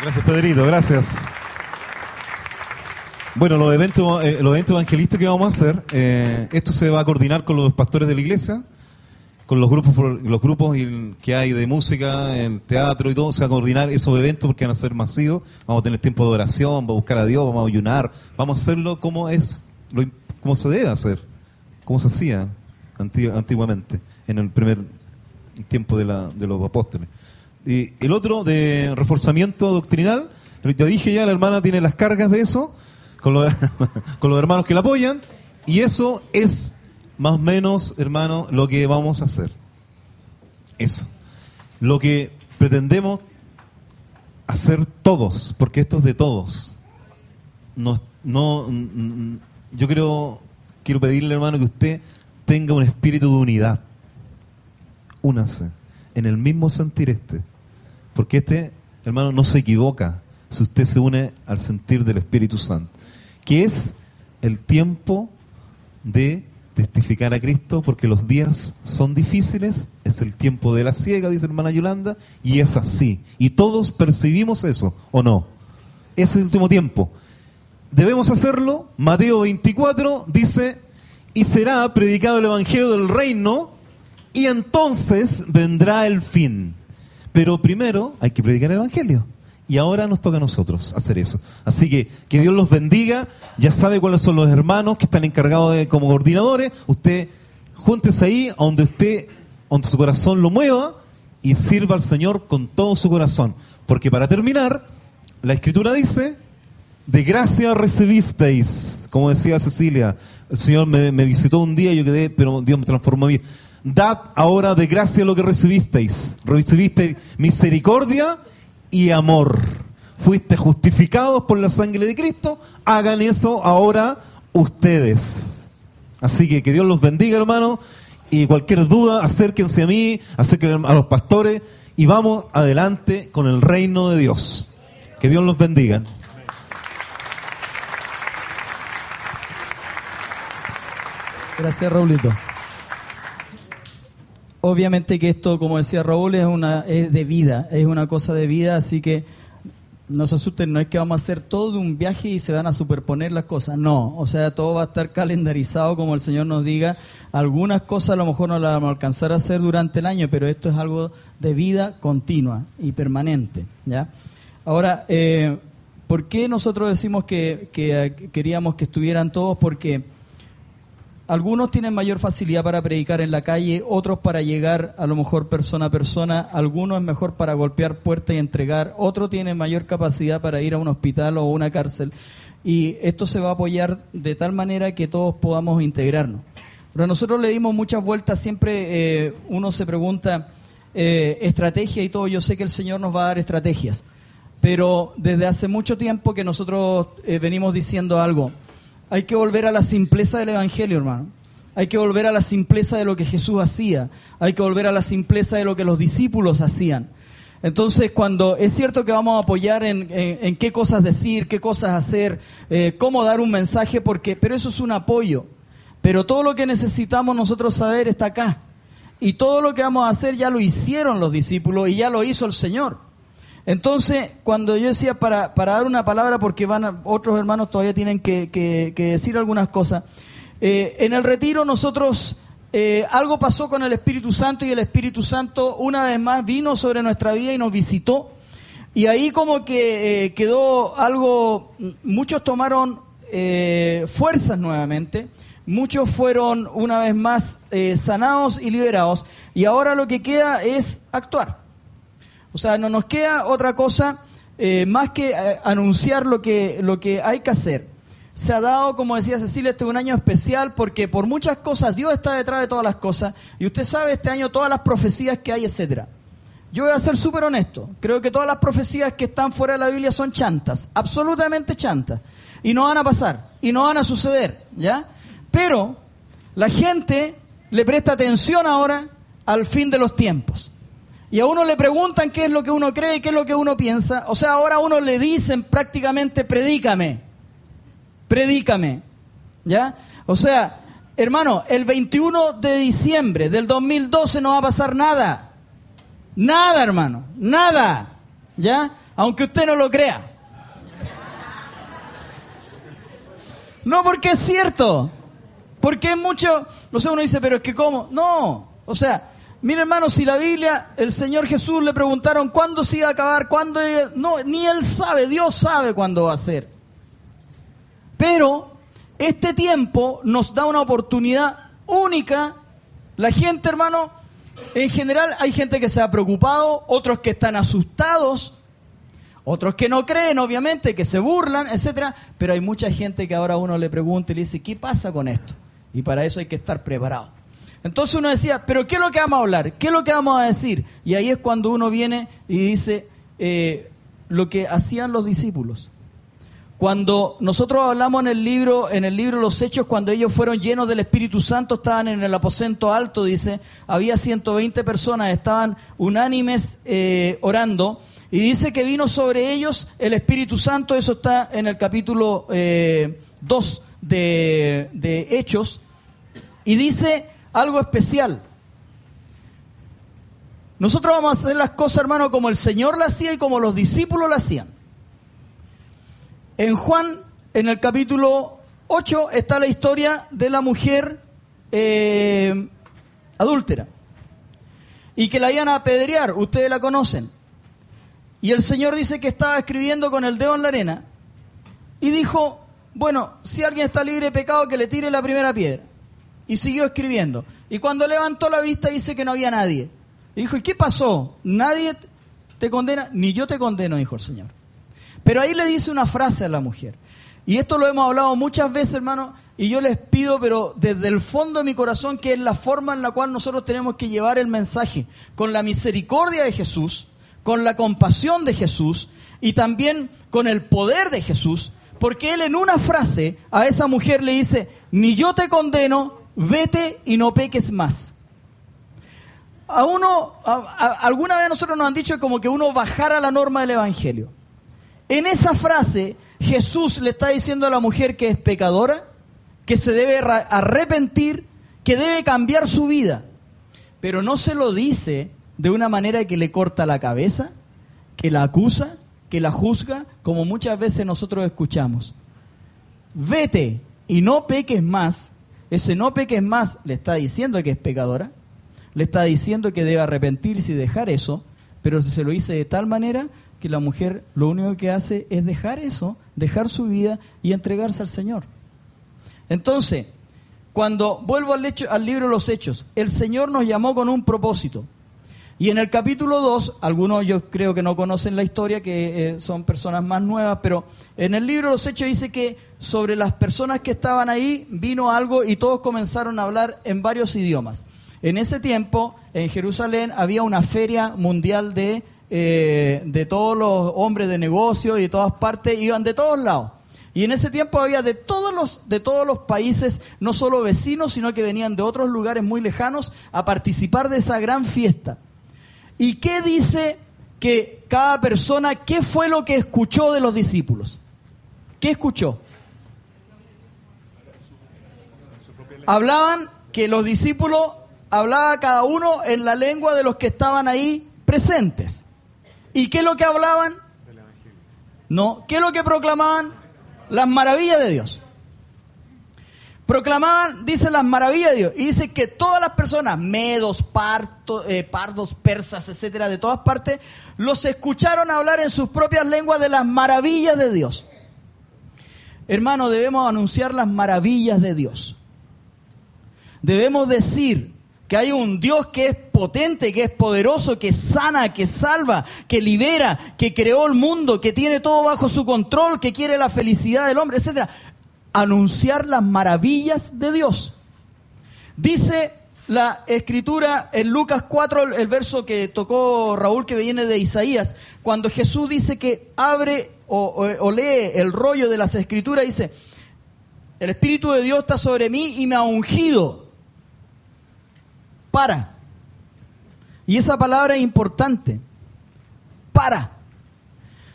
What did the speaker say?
Gracias, Pedrito, gracias. Bueno, los eventos evangelistas que vamos a hacer, esto se va a coordinar con los pastores de la iglesia, con los grupos que hay de música, el teatro y todo. Se va a coordinar esos eventos porque van a ser masivos. Vamos a tener tiempo de oración, vamos a buscar a Dios, vamos a ayunar, vamos a hacerlo como se debe hacer, como se hacía antiguamente, en el primer tiempo de los apóstoles. Y el otro, de reforzamiento doctrinal, ya dije la hermana tiene las cargas de eso, con los hermanos que la apoyan, y eso es más o menos, hermano, lo que vamos a hacer. Eso. Lo que pretendemos hacer todos, porque esto es de todos. Yo quiero pedirle, hermano, que usted tenga un espíritu de unidad. Únase en el mismo sentir porque hermano, no se equivoca si usted se une al sentir del Espíritu Santo, que es el tiempo de testificar a Cristo, porque los días son difíciles, es el tiempo de la siega, dice hermana Yolanda, y es así, y todos percibimos eso, ¿o no? Es el último tiempo, debemos hacerlo. Mateo 24 dice: y será predicado el evangelio del reino, y entonces vendrá el fin. Pero primero hay que predicar el evangelio. Y ahora nos toca a nosotros hacer eso. Así que Dios los bendiga. Ya sabe cuáles son los hermanos que están encargados como coordinadores. Usted júntese ahí donde su corazón lo mueva, y sirva al Señor con todo su corazón. Porque para terminar, la Escritura dice: de gracia recibisteis. Como decía Cecilia, el Señor me visitó un día y yo quedé, pero Dios me transformó a mí. Dad ahora de gracia lo que recibisteis. Recibisteis misericordia y amor. Fuiste justificados por la sangre de Cristo. Hagan eso ahora ustedes. Así que Dios los bendiga, hermano. Y cualquier duda, acérquense a mí, acérquense a los pastores, y vamos adelante con el reino de Dios. Que Dios los bendiga. Gracias, Raulito. Obviamente que esto, como decía Raúl, es de vida, es una cosa de vida, así que no se asusten, no es que vamos a hacer todo un viaje y se van a superponer las cosas, no, o sea, todo va a estar calendarizado como el Señor nos diga. Algunas cosas a lo mejor no las vamos a alcanzar a hacer durante el año, pero esto es algo de vida continua y permanente, ¿ya? Ahora, ¿por qué nosotros decimos que queríamos que estuvieran todos? Porque algunos tienen mayor facilidad para predicar en la calle, otros para llegar a lo mejor persona a persona, algunos es mejor para golpear puertas y entregar, otros tienen mayor capacidad para ir a un hospital o a una cárcel, y esto se va a apoyar de tal manera que todos podamos integrarnos. Pero nosotros le dimos muchas vueltas, siempre uno se pregunta estrategia y todo. Yo sé que el Señor nos va a dar estrategias, pero desde hace mucho tiempo que nosotros venimos diciendo algo. Hay que volver a la simpleza del Evangelio, hermano. Hay que volver a la simpleza de lo que Jesús hacía. Hay que volver a la simpleza de lo que los discípulos hacían. Entonces, cuando es cierto que vamos a apoyar en qué cosas decir, qué cosas hacer, cómo dar un mensaje, pero eso es un apoyo. Pero todo lo que necesitamos nosotros saber está acá. Y todo lo que vamos a hacer ya lo hicieron los discípulos y ya lo hizo el Señor. Entonces, cuando yo decía para dar una palabra, porque otros hermanos todavía tienen que decir algunas cosas, en el retiro nosotros, algo pasó con el Espíritu Santo, y el Espíritu Santo una vez más vino sobre nuestra vida y nos visitó, y ahí como que quedó algo, muchos tomaron fuerzas nuevamente, muchos fueron una vez más sanados y liberados, y ahora lo que queda es actuar. O sea, no nos queda otra cosa más que anunciar lo que hay que hacer. Se ha dado, como decía Cecilia, este es un año especial porque por muchas cosas Dios está detrás de todas las cosas. Y usted sabe este año todas las profecías que hay, etcétera. Yo voy a ser súper honesto. Creo que todas las profecías que están fuera de la Biblia son chantas, absolutamente chantas. Y no van a pasar, y no van a suceder, ¿ya? Pero la gente le presta atención ahora al fin de los tiempos. Y a uno le preguntan qué es lo que uno cree, qué es lo que uno piensa. O sea, ahora a uno le dicen prácticamente predícame, ¿ya? O sea, hermano, el 21 de diciembre del 2012 no va a pasar nada. Nada, hermano, nada, ¿ya? Aunque usted no lo crea. No, porque es cierto. Porque es mucho... No sé, uno dice, pero es que ¿cómo? No. O sea, mire hermano, si la Biblia, el Señor Jesús le preguntaron cuándo se iba a acabar, cuándo... No, ni Él sabe, Dios sabe cuándo va a ser. Pero este tiempo nos da una oportunidad única. La gente, hermano, en general hay gente que se ha preocupado, otros que están asustados, otros que no creen, obviamente, que se burlan, etcétera. Pero hay mucha gente que ahora uno le pregunta y le dice, ¿qué pasa con esto? Y para eso hay que estar preparado. Entonces uno decía, ¿pero qué es lo que vamos a hablar? ¿Qué es lo que vamos a decir? Y ahí es cuando uno viene y dice lo que hacían los discípulos. Cuando nosotros hablamos en el libro Los Hechos, cuando ellos fueron llenos del Espíritu Santo, estaban en el aposento alto, dice, había 120 personas, estaban unánimes orando, y dice que vino sobre ellos el Espíritu Santo. Eso está en el capítulo 2 de Hechos, y dice algo especial. Nosotros vamos a hacer las cosas, hermano, como el Señor las hacía y como los discípulos las hacían. En Juan, en el capítulo 8, está la historia de la mujer adúltera y que la iban a apedrear, ustedes la conocen. Y el Señor dice que estaba escribiendo con el dedo en la arena y dijo, bueno, si alguien está libre de pecado, que le tire la primera piedra. Y siguió escribiendo. Y cuando levantó la vista dice que no había nadie. Y dijo, ¿y qué pasó? ¿Nadie te condena? Ni yo te condeno, dijo el Señor. Pero ahí le dice una frase a la mujer. Y esto lo hemos hablado muchas veces, hermano, y yo les pido, pero desde el fondo de mi corazón, que es la forma en la cual nosotros tenemos que llevar el mensaje, con la misericordia de Jesús, con la compasión de Jesús y también con el poder de Jesús, porque Él en una frase a esa mujer le dice, ni yo te condeno, vete y no peques más. Alguna vez a nosotros nos han dicho como que uno bajara la norma del Evangelio. En esa frase, Jesús le está diciendo a la mujer que es pecadora, que se debe arrepentir, que debe cambiar su vida. Pero no se lo dice de una manera que le corta la cabeza, que la acusa, que la juzga, como muchas veces nosotros escuchamos. Vete y no peques más. Ese no peques más le está diciendo que es pecadora, le está diciendo que debe arrepentirse y dejar eso, pero se lo dice de tal manera que la mujer lo único que hace es dejar eso, dejar su vida y entregarse al Señor. Entonces, cuando vuelvo al libro de los Hechos, el Señor nos llamó con un propósito. Y en el capítulo 2, algunos yo creo que no conocen la historia, que son personas más nuevas, pero en el libro de los Hechos dice que sobre las personas que estaban ahí vino algo y todos comenzaron a hablar en varios idiomas. En ese tiempo, en Jerusalén, había una feria mundial de todos los hombres de negocio y de todas partes, iban de todos lados. Y en ese tiempo había de todos los países, no solo vecinos, sino que venían de otros lugares muy lejanos a participar de esa gran fiesta. ¿Y qué dice que cada persona, qué fue lo que escuchó de los discípulos? ¿Qué escuchó? Hablaban que los discípulos, hablaba cada uno en la lengua de los que estaban ahí presentes. ¿Y qué es lo que hablaban? No. ¿Qué es lo que proclamaban? Las maravillas de Dios. Proclamaban, dice, las maravillas de Dios. Y dice que todas las personas, medos, pardos, persas, etcétera, de todas partes, los escucharon hablar en sus propias lenguas de las maravillas de Dios. Hermano, debemos anunciar las maravillas de Dios. Debemos decir que hay un Dios que es potente, que es poderoso, que sana, que salva, que libera, que creó el mundo, que tiene todo bajo su control, que quiere la felicidad del hombre, etcétera. Anunciar las maravillas de Dios. Dice la Escritura en Lucas 4, el verso que tocó Raúl, que viene de Isaías, cuando Jesús dice que abre o lee el rollo de las Escrituras, dice, el Espíritu de Dios está sobre mí y me ha ungido para. Y esa palabra es importante. Para.